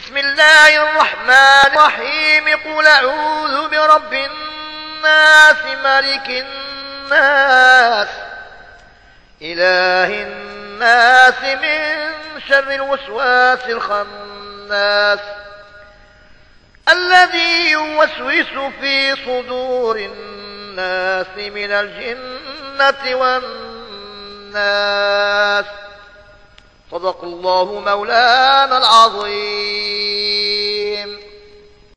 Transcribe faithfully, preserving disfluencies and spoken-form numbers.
بسم الله الرحمن الرحيم. قل أعوذ برب الناس ملك الناس إله الناس من شر الوسواس الخناس الذي يوسوس في صدور الناس من الجنة والناس. صدق الله مولانا العظيم.